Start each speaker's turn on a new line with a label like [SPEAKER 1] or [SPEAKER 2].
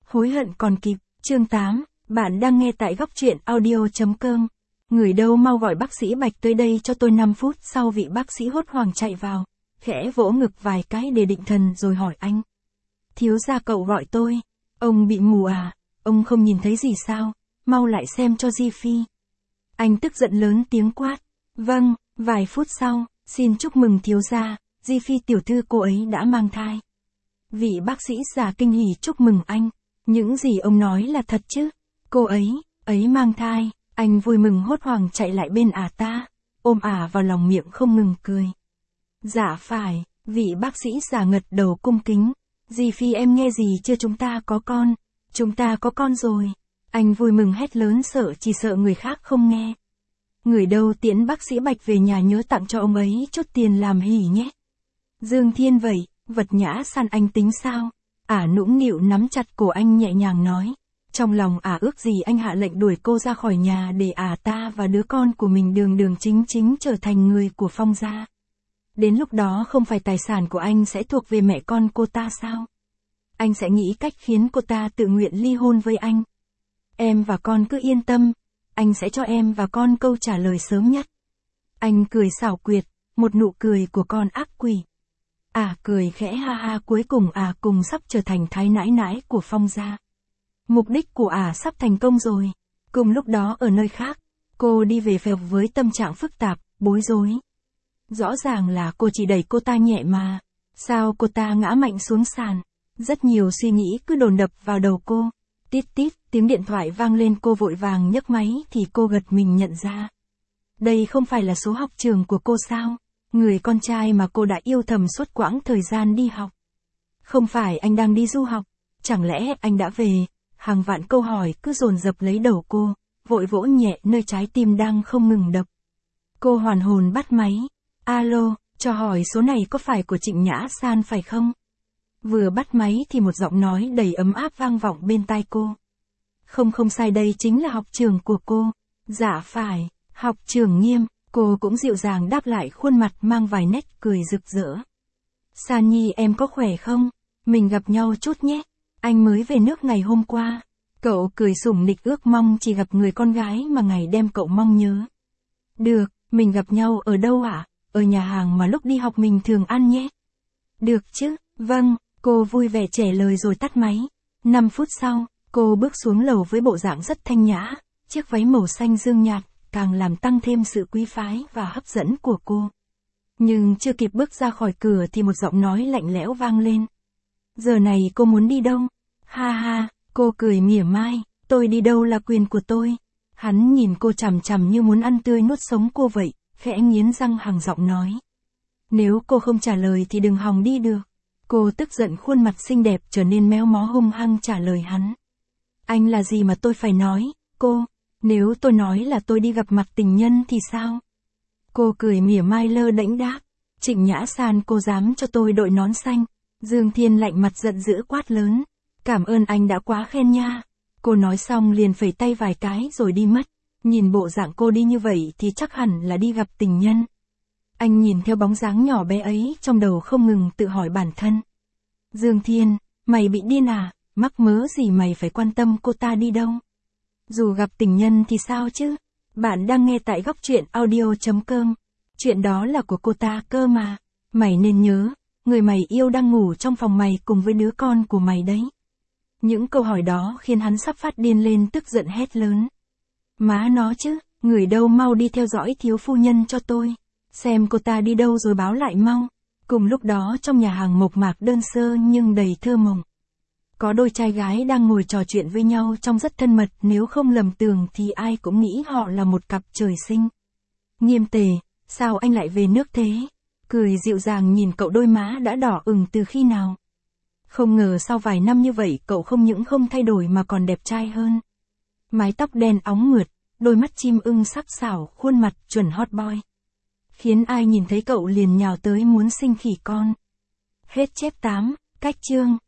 [SPEAKER 1] Hối hận còn kịp, chương 8, bạn đang nghe tại góc truyện audio.com. Người đâu mau gọi bác sĩ Bạch tới đây cho tôi 5 phút. Sau vị bác sĩ hốt hoảng chạy vào, khẽ vỗ ngực vài cái để định thần rồi hỏi anh. Thiếu gia cậu gọi tôi, ông bị mù à, ông không nhìn thấy gì sao, mau lại xem cho Di Phi. Anh tức giận lớn tiếng quát. Vâng, vài phút sau, xin chúc mừng thiếu gia, Di Phi tiểu thư cô ấy đã mang thai. Vị bác sĩ già kinh hỉ chúc mừng anh. Những gì ông nói là thật chứ? Cô ấy mang thai. Anh vui mừng hốt hoảng chạy lại bên ta, ôm vào lòng miệng không ngừng cười. Dạ phải, vị bác sĩ già ngật đầu cung kính. Di Phi em nghe gì chưa, chúng ta có con rồi. Anh vui mừng hét lớn chỉ sợ người khác không nghe. Người đâu tiễn bác sĩ Bạch về nhà nhớ tặng cho ông ấy chút tiền làm hỉ nhé. Dương Thiên vậy, vật nhã san anh tính sao? Nũng nịu nắm chặt cổ anh nhẹ nhàng nói. Trong lòng ước gì anh hạ lệnh đuổi cô ra khỏi nhà để ta và đứa con của mình đường chính trở thành người của Phong gia. Đến lúc đó không phải tài sản của anh sẽ thuộc về mẹ con cô ta sao? Anh sẽ nghĩ cách khiến cô ta tự nguyện ly hôn với anh. Em và con cứ yên tâm, anh sẽ cho em và con câu trả lời sớm nhất. Anh cười xảo quyệt, một nụ cười của con ác quỷ. Cười khẽ ha ha, cuối cùng cùng sắp trở thành thái nãi nãi của Phong gia. Mục đích của sắp thành công rồi. Cùng lúc đó ở nơi khác, cô đi về phèo với tâm trạng phức tạp, bối rối. Rõ ràng là cô chỉ đẩy cô ta nhẹ mà. Sao cô ta ngã mạnh xuống sàn? Rất nhiều suy nghĩ cứ đồn đập vào đầu cô. Tít tít, tiếng điện thoại vang lên, cô vội vàng nhấc máy thì cô gật mình nhận ra. Đây không phải là số học trường của cô sao? Người con trai mà cô đã yêu thầm suốt quãng thời gian đi học. Không phải anh đang đi du học? Chẳng lẽ anh đã về? Hàng vạn câu hỏi cứ dồn dập lấy đầu cô, vội vỗ nhẹ nơi trái tim đang không ngừng đập. Cô hoàn hồn bắt máy. Alo, cho hỏi số này có phải của Trịnh Nhã San phải không? Vừa bắt máy thì một giọng nói đầy ấm áp vang vọng bên tai cô. Không sai, đây chính là học trường của cô. Dạ phải, học trường Nghiêm. Cô cũng dịu dàng đáp lại, khuôn mặt mang vài nét cười rực rỡ. San Nhi em có khỏe không? Mình gặp nhau chút nhé. Anh mới về nước ngày hôm qua. Cậu cười sủng nịch, ước mong chỉ gặp người con gái mà ngày đêm cậu mong nhớ. Được, mình gặp nhau ở đâu ạ? Ở nhà hàng mà lúc đi học mình thường ăn nhé. Được chứ, vâng, cô vui vẻ trả lời rồi tắt máy. 5 phút sau, cô bước xuống lầu với bộ dạng rất thanh nhã, chiếc váy màu xanh dương nhạt càng làm tăng thêm sự quý phái và hấp dẫn của cô. Nhưng chưa kịp bước ra khỏi cửa thì một giọng nói lạnh lẽo vang lên. Giờ này cô muốn đi đâu? Ha ha, cô cười mỉa mai, tôi đi đâu là quyền của tôi. Hắn nhìn cô chằm chằm như muốn ăn tươi nuốt sống cô vậy, khẽ nghiến răng hằng giọng nói. Nếu cô không trả lời thì đừng hòng đi được. Cô tức giận, khuôn mặt xinh đẹp trở nên méo mó hung hăng trả lời hắn. Anh là gì mà tôi phải nói, cô? Nếu tôi nói là tôi đi gặp mặt tình nhân thì sao? Cô cười mỉa mai lơ đễnh đáp. Trịnh Nhã San, cô dám cho tôi đội nón xanh? Dương Thiên lạnh mặt giận dữ quát lớn. Cảm ơn anh đã quá khen nha. Cô nói xong liền phẩy tay vài cái rồi đi mất. Nhìn bộ dạng cô đi như vậy thì chắc hẳn là đi gặp tình nhân. Anh nhìn theo bóng dáng nhỏ bé ấy, trong đầu không ngừng tự hỏi bản thân. Dương Thiên, mày bị điên à? Mắc mớ gì mày phải quan tâm cô ta đi đâu? Dù gặp tình nhân thì sao chứ? Bạn đang nghe tại góc truyện audio.com. Chuyện đó là của cô ta cơ mà. Mày nên nhớ, người mày yêu đang ngủ trong phòng mày cùng với đứa con của mày đấy. Những câu hỏi đó khiến hắn sắp phát điên lên, tức giận hét lớn. Má nó chứ, người đâu mau đi theo dõi thiếu phu nhân cho tôi. Xem cô ta đi đâu rồi báo lại mau. Cùng lúc đó trong nhà hàng mộc mạc đơn sơ nhưng đầy thơ mộng. Có đôi trai gái đang ngồi trò chuyện với nhau trông rất thân mật, nếu không lầm tưởng thì ai cũng nghĩ họ là một cặp trời sinh. Nghiêm Tề, sao anh lại về nước thế? Cười dịu dàng nhìn cậu, đôi má đã đỏ ửng từ khi nào. Không ngờ sau vài năm như vậy cậu không những không thay đổi mà còn đẹp trai hơn. Mái tóc đen óng mượt, đôi mắt chim ưng sắc sảo, khuôn mặt chuẩn hot boy. Khiến ai nhìn thấy cậu liền nhào tới muốn sinh khỉ con. Hết chép 8, cách chương.